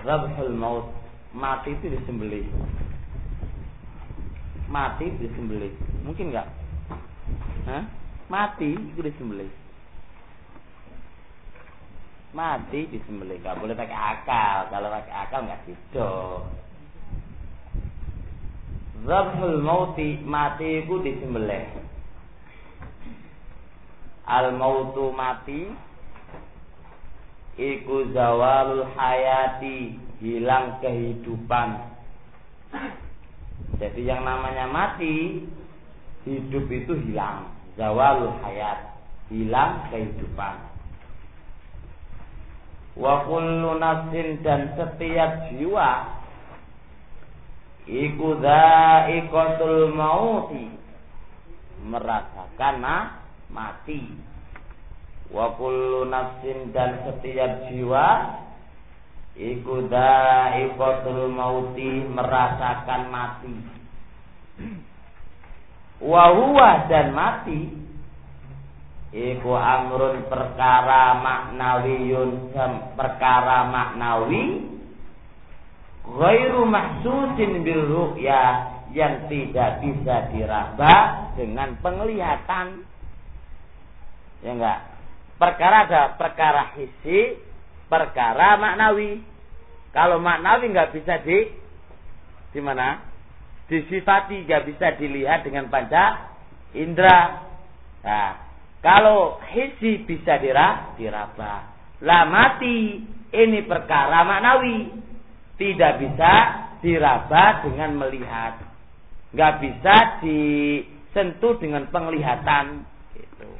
Zabhul maut, mati itu disembelih. Mati disembelih. Mungkin enggak? Hah? Mati itu disembelih. Mati disembelih, enggak boleh pakai akal. Kalau pakai akal enggak gitu. Zabhul mauti, mati itu disembelih. Al mautu mati iku zawalul hayati, hilang kehidupan. Jadi yang namanya mati, hidup itu hilang. Zawalul hayat, hilang kehidupan. Wa kullu nafsin, dan setiap jiwa iku dha'iqatul mauti, merasakan mati. Wa kullu nafsin, dan setiap jiwa iku dha'iqatul mauti, merasakan mati. Wa huwa, dan mati iku amrun, perkara maknawiyun, perkara maknawi, ghairu mahsusin bil ru'ya, yang tidak bisa diraba dengan penglihatan. Ya enggak? Perkara ada perkara hissi, perkara maknawi. Kalau maknawi enggak bisa di mana? Disifati, enggak bisa dilihat dengan panca indera. Nah, kalau hissi bisa diraba. Lah mati ini perkara maknawi, tidak bisa diraba dengan melihat, enggak bisa disentuh dengan penglihatan. Gitu.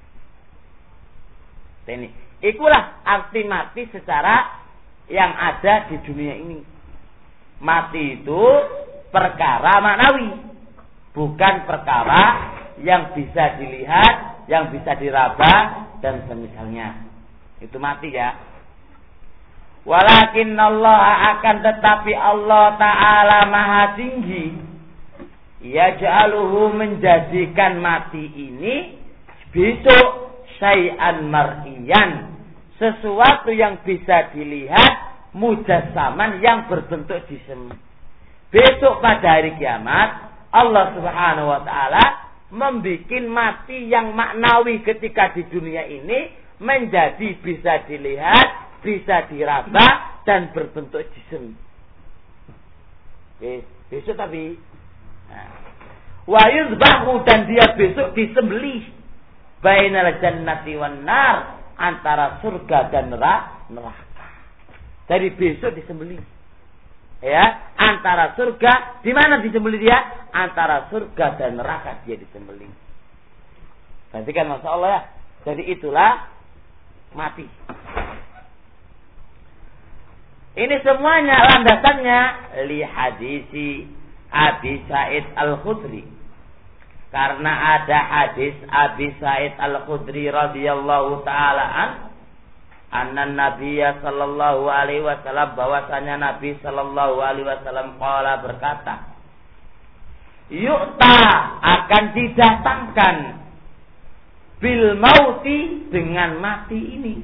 Ini, itulah arti mati secara yang ada di dunia ini. Mati itu perkara maknawi, bukan perkara yang bisa dilihat, yang bisa diraba dan semisalnya. Itu mati ya. Walakin Allah, akan tetapi Allah Ta'ala maha tinggi, yaj'aluhu, menjadikan mati ini besok syai'an mar'iyan, sesuatu yang bisa dilihat, mujassaman, yang berbentuk jisim. Besok pada hari kiamat Allah Subhanahu wa Ta'ala membikin mati yang maknawi ketika di dunia ini menjadi bisa dilihat, bisa diraba, dan berbentuk jisim. Besok tapi wa yuzbahu, dan dia besok disembelih, bainal jannati wan nar, antara surga dan neraka. Jadi besok disembelih. Ya, antara surga, di mana disembelih dia? Antara surga dan neraka dia disembelih. Berarti kan Masya Allah ya. Jadi itulah mati. Ini semuanya landasannya li hadisi Abi Sa'id Al-Khudri. Karena ada hadis Abi Sa'id Al-Khudri radhiyallahu taala anna Nabiyya sallallahu alaihi wasallam, bahwasanya Nabi sallallahu alaihi wasallam qala, berkata, yu'ta, akan didatangkan, bil mauti, dengan mati ini,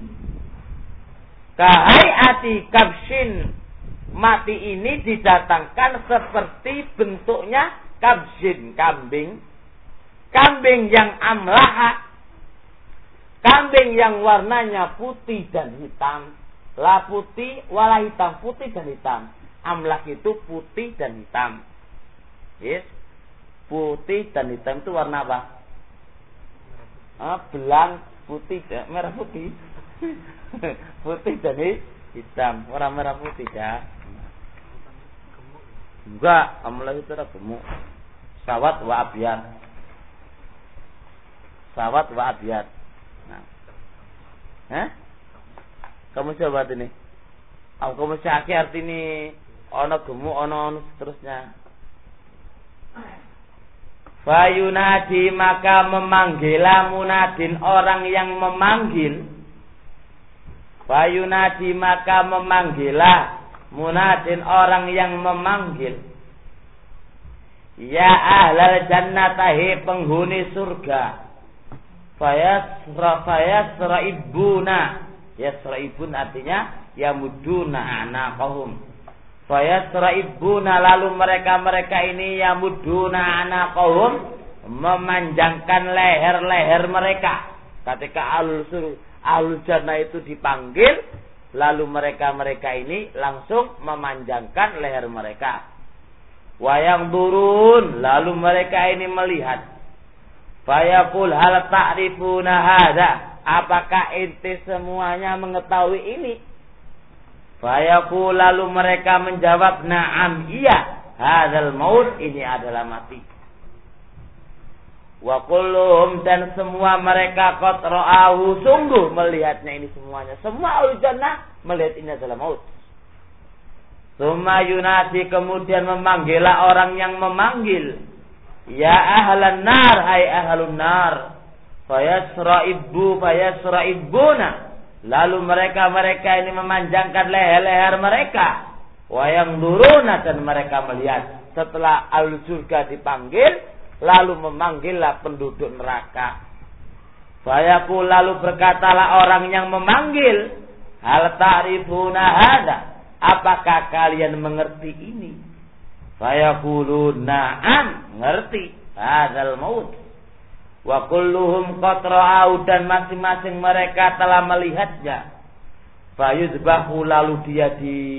kahaiati kabshin, mati ini didatangkan seperti bentuknya kabshin, kambing yang amlaha, kambing yang warnanya putih dan hitam. La putih wala hitam, putih dan hitam. Amlak itu putih dan hitam. Yes. Putih dan hitam itu warna apa? Belang putih, merah putih. Putih dan hitam, warna merah putih ya. Enggak, amlak itu ada gemuk. Sawat wa abyad. Sawat wa abyad. Nah. Kamu coba ini. Kamu syaki arti ini ono gemuk, ono seterusnya. Fayunadi, maka memanggilah munadin, orang yang memanggil. Fayunadi, maka memanggilah munadin, orang yang memanggil. Ya ahlal jannatahi, penghuni surga. Fayasra'ibuna. Yasra'ibun artinya yamuduna anaqahum. Fayasra'ibuna, lalu mereka ini yamuduna anaqahum, memanjangkan leher-leher mereka. Ketika ahlul jannah itu dipanggil, lalu mereka ini langsung memanjangkan leher mereka. Wayang turun, lalu mereka ini melihat. Fayaqul hal ta'rifuna hadza, apakah ente semuanya mengetahui ini? Fayaqul, lalu mereka menjawab, na'am, iya, hadzal maut, ini adalah mati. Wa kulluhum, dan semua mereka qad ra'ahu, sungguh melihatnya ini semuanya. Semua ahlul jannah melihat ini adalah maut. Tsumma yunadi, kemudian memanggillah orang yang memanggil. Ya ahlan nar, hai ahlun nar. Fayasra'ibuna, lalu mereka ini memanjangkan leher-leher mereka. Wa yangduruna, dan mereka melihat. Setelah ahlul surga dipanggil, lalu memanggillah penduduk neraka. Fayaqul, lalu berkatalah orang yang memanggil, hal ta'rifuna hadza, apakah kalian mengerti ini? Fayaqulu, na'am, ngerti, hadzal maut. Wa kulluhum qad ra'au, dan masing-masing mereka telah melihatnya. Fayuzbahu, lalu dia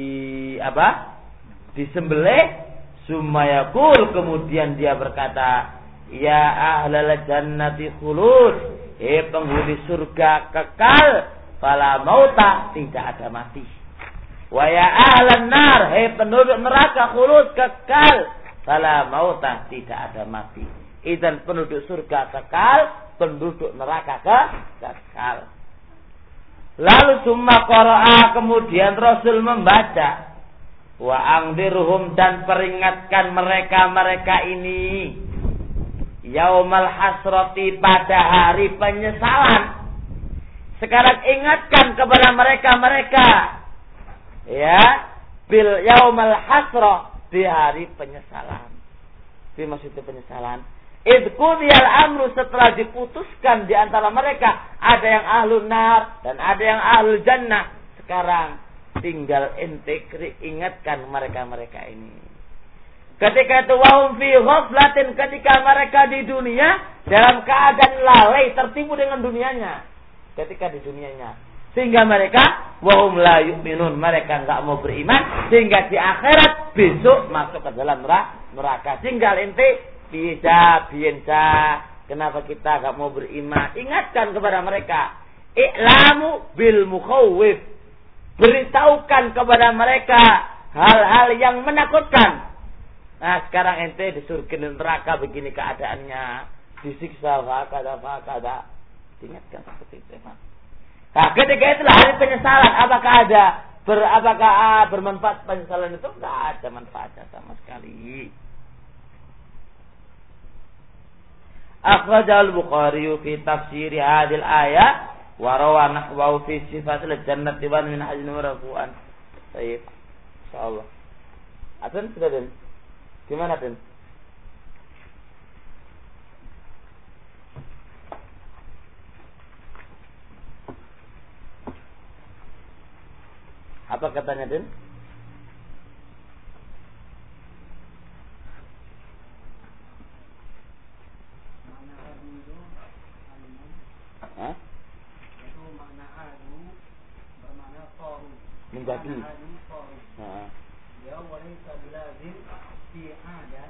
disembelih. Summa yaqul, kemudian dia berkata, ya ahlal jannati khulud, penghuni surga kekal, fala mauta, tidak ada mati. Wa ya ahlan nar, penduduk neraka khulud, kekal, fala mauta, tidak ada mati. Idzan penduduk surga kekal, penduduk neraka kekal. Lalu summa qara'a, kemudian Rasul membaca, wa angdirhum, dan peringatkan mereka ini, yaumal hasrati, pada hari penyesalan. Sekarang ingatkan kepada mereka, ya, bil yaumal hasrah, di hari penyesalan. Di maksudnya penyesalan. Idqudiyal amru, setelah diputuskan di antara mereka, ada yang ahlun nar dan ada yang ahlul jannah. Sekarang tinggal ente ingatkan mereka ini. Ketika itu wahum fi ghaflatin, ketika mereka di dunia dalam keadaan lalai, tertipu dengan dunianya. Ketika di dunianya, sehingga mereka wahum la yu'minun, mereka enggak mau beriman, sehingga di akhirat besok masuk ke dalam neraka. Tinggal ente biasa, kenapa kita enggak mau beriman? Ingatkan kepada mereka. I'lamu bil mukhawwif, beritahukan kepada mereka hal-hal yang menakutkan. Nah, sekarang ente di surga dan neraka begini keadaannya, disiksa fakada. Diingatkan seperti itu, Pak. Nah, ketika itulah hari penyesalan, apakah bermanfaat penyesalan itu? Tidak ada manfaatnya sama sekali. Akhrajal Bukhari fi tafsir hadil ayat wa rawa nahwahu fi sifatil jannati wa min hadin marfu'an. Baik. Insyaallah. Aten sudah Den? Gimana Den? Apa katanya Den? Hah? Itu makna adu bermakna toru. Menjadi. Ya walaysa bilazim fi ada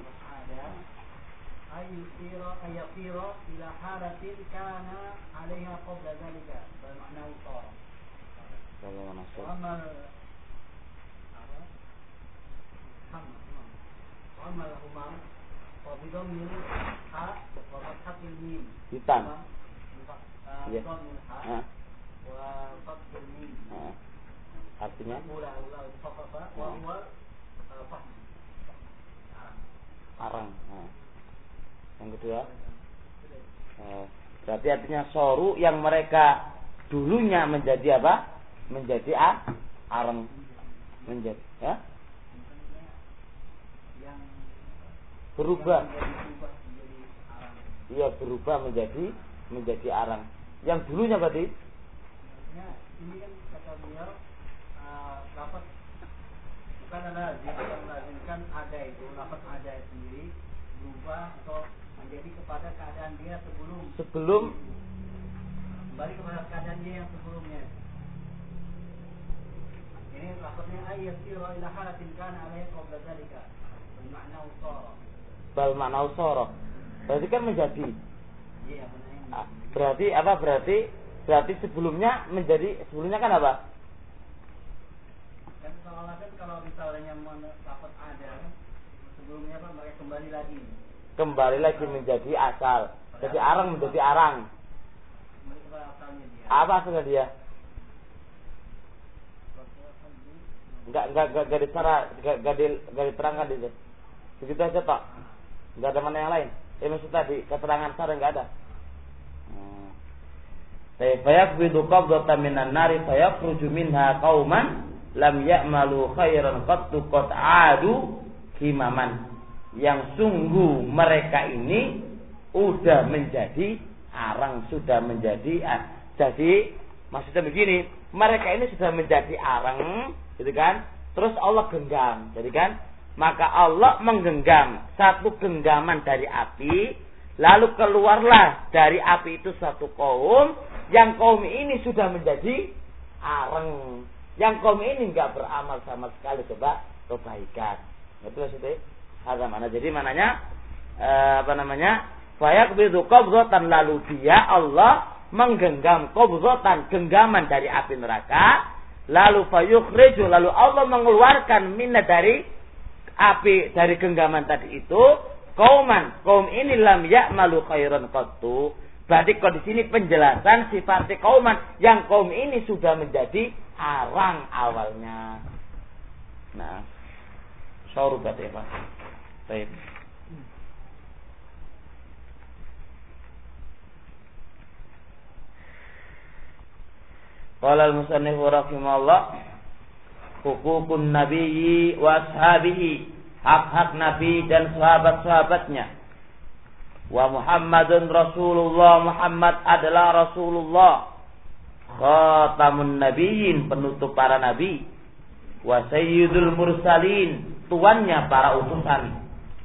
ayusira ila halatin kana 'alaiha qabla dzalika, bermakna toru. Kalau nasab. Amal humam wa bidomil ha wa fathil mim. Hitam. Ya. Wa fathil mim. Artinya arang. Yang kedua, berarti artinya soru yang mereka dulunya menjadi apa? Menjadi arang, menjadi, ya? Berubah. Iya, berubah menjadi arang. Yang dulunya berarti? Ini kan kata beliau, lafaz bukan lazim yang melazimkan ada itu lafaz ada sendiri berubah atau menjadi kepada keadaan dia sebelum kembali kepada keadaan dia yang sebelumnya. Ini lafaznya ayyasira ila halatin kana alaihi qabla dzalika bermakna usara. Bermakna usara. Berarti kan menjadi. Iya benar. Berarti apa? Berarti sebelumnya kan apa? Kan kalau misalnya lafaz ada sebelumnya apa mereka kembali lagi menjadi asal. Jadi arang menjadi arang. Apa asalnya dia? Enggak diterangkan itu. Begitu aja Pak. Enggak ada mana yang lain. Maksud tadi keterangan sar enggak ada. Fayaqbidu qabdatan minan nari fayakhruju minha qauman lam ya'malu khairan qattu qad 'adu himaman. Yang sungguh mereka ini sudah menjadi arang, sudah menjadi jadi maksudnya begini, mereka ini sudah menjadi arang, gitu kan? Terus Allah genggam, jadi kan? Maka Allah menggenggam satu genggaman dari api, lalu keluarlah dari api itu satu kaum, yang kaum ini sudah menjadi arang, yang kaum ini enggak beramal sama sekali kebaikan. Itu maksudnya. Ada mana? Jadi mananya fayaqbidu qabdatan, lalu dia Allah menggenggam qabdatan, genggaman dari api neraka, lalu fayukhriju, lalu Allah mengeluarkan minna dari api, dari genggaman tadi itu kaum ini lam ya'malu khairan qattu. Berarti kalau di sini penjelasan sifatnya yang kaum ini sudah menjadi arang awalnya. Nah, syukur berarti Pak. Baik. Qala al-musannif rahimahullah, hukukun nabiyyi wa ashabihi, hak-hak nabi dan sahabat-sahabatnya. Wa Muhammadun Rasulullah, Muhammad adalah Rasulullah, khatamun nabiyyin, penutup para nabi, wa sayyidul mursalin, tuannya para utusan.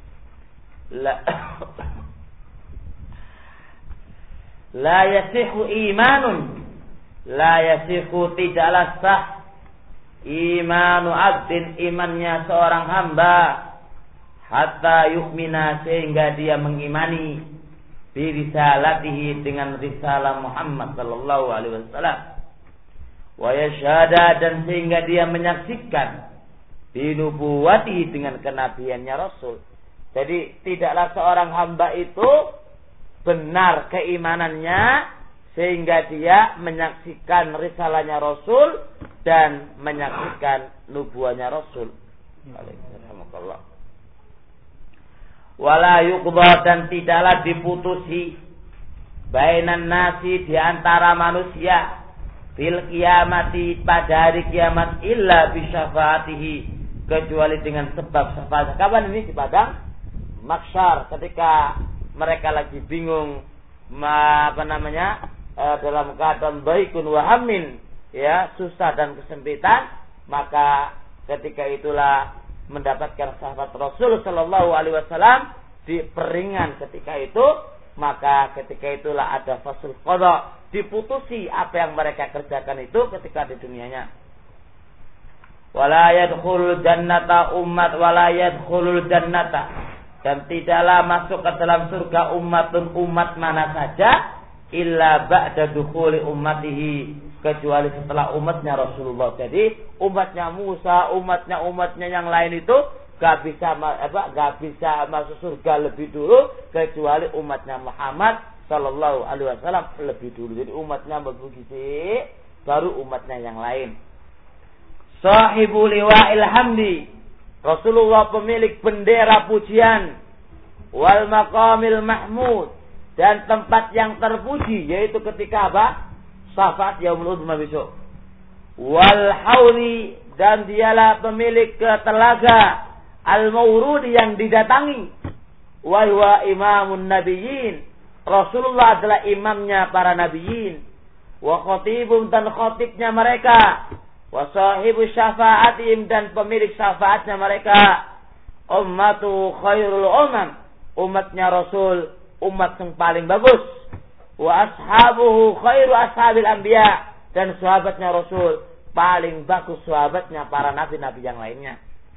La yasihu imanun, la yasihu, tidaklah sah imanu abdin, imannya seorang hamba, hatta yu'mina, sehingga dia mengimani bi risalatihi, dengan risalah Muhammad sallallahu alaihi wasallam, wa yashhada, dan sehingga dia menyaksikan bi nubuwatihi, dengan kenabiannya Rasul. Jadi tidaklah seorang hamba itu benar keimanannya sehingga dia menyaksikan risalahnya Rasul dan menyaksikan nubuahnya Rasul. Alhamdulillah. Wala yuqda, dan tidaklah diputusi bainan nasi, di antara manusia, fil qiyamati, pada hari kiamat, illa bi syafaatihi, kecuali dengan sebab syafaat. Kapan ini? Di padang mahsyar, ketika mereka lagi bingung dalam keadaan baikun wa hamin, ya, susah dan kesempitan, maka ketika itulah mendapatkan syafaat Rasul sallallahu alaihi wasallam di peringan ketika itu, maka ketika itulah ada fasul qada, diputusi apa yang mereka kerjakan itu ketika di dunianya. Wala yadkhulul jannata ummat wala yadkhulul jannata, dan tidaklah masuk ke dalam surga umat mana saja, illa ba'da dukhuli ummatihi, kecuali setelah umatnya Rasulullah. Jadi umatnya Musa, umatnya yang lain itu gak bisa masuk surga lebih dulu kecuali umatnya Muhammad sallallahu alaihi wasallam lebih dulu. Jadi umatnya begitu, baru umatnya yang lain. Sahibul liwa'il hamdi, Rasulullah pemilik bendera pujian, wal maqamil mahmud, dan tempat yang terpuji, yaitu ketika apa? Syafaat yaumul uzma besok. Wal hauli, dan dialah pemilik telaga al mawrud, yang didatangi. Wa huwa imamun nabiyyin, Rasulullah adalah imamnya para nabiyyin. Wa khatibun, dan khatibnya mereka. wa sahibu syafa'atihim, dan pemilik syafaatnya mereka, ummatu khairul umam, umatnya Rasul umat yang paling bagus, wa ashabuhu khairu ashabil anbiya, dan sahabatnya Rasul paling bagus sahabatnya para nabi-nabi yang lainnya.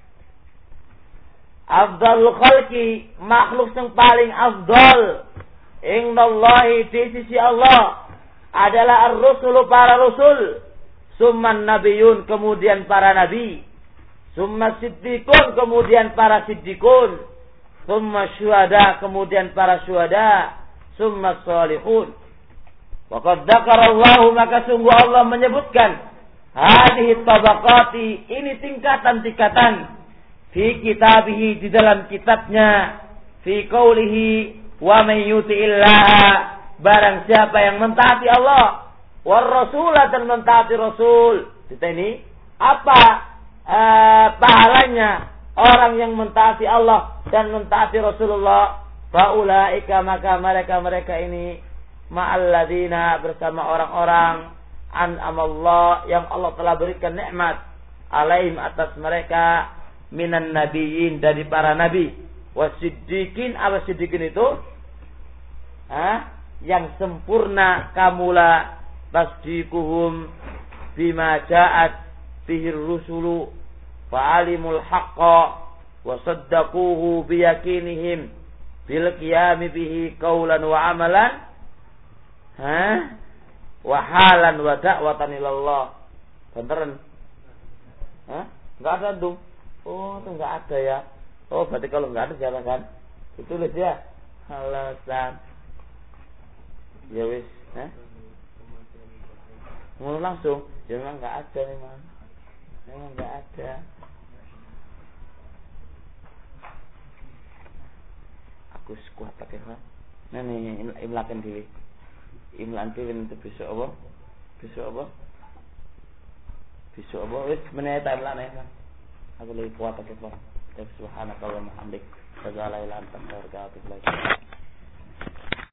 Afdalul khalqi, makhluk yang paling afdal indallahi, di sisi Allah, adalah ar-rusulu, para rasul, summan nabiyun, kemudian para nabi, summa siddiqun, kemudian para siddiqun, summa syuhada, kemudian para syuhada, summa salihun. Waqad dzakarallahu, maka sungguh Allah menyebutkan hadhihi tabaqati, ini tingkatan-tingkatan, fi kitabihi, di dalam kitabnya, fi qaulihi wa may yuti'illah, barang siapa yang mentaati Allah, war rasulah, dan mentaati Rasul. Kita ini apa pahalanya orang yang mentaati Allah dan mentaati Rasulullah? Faulaika, maka mereka ini ma'alladina, bersama orang-orang an'amallah, yang Allah telah berikan nikmat, alaihim, atas mereka, minan nabiyyin, dari para nabi, wasiddiqin, apa siddiqin itu? Yang sempurna, kamula tasdiquhum bima ja'at bihi rusulu fa alimul haqqa wa saddaquhu biyakinihim bil qiyami bihi qaulan wa amalan wa halan wa da'watan ilallah. Beneran? Enggak ada dong. Oh, itu enggak ada ya. Oh, berarti kalau enggak ada jangan ditulis ya. Alasan. Ya wis, ngomong langsung, ya memang nggak ada, memang nggak ada. Aku kuat pakai apa? Nah nih, imlakan diri, imlakan diri untuk besok apa? Besok apa? Wis meneta imlakan ya. Aku lebih kuat pakai apa? Subhanakallahumma hamdik, asyhadu an la ilaha illa anta, astaghfiruka wa atubu ilaik.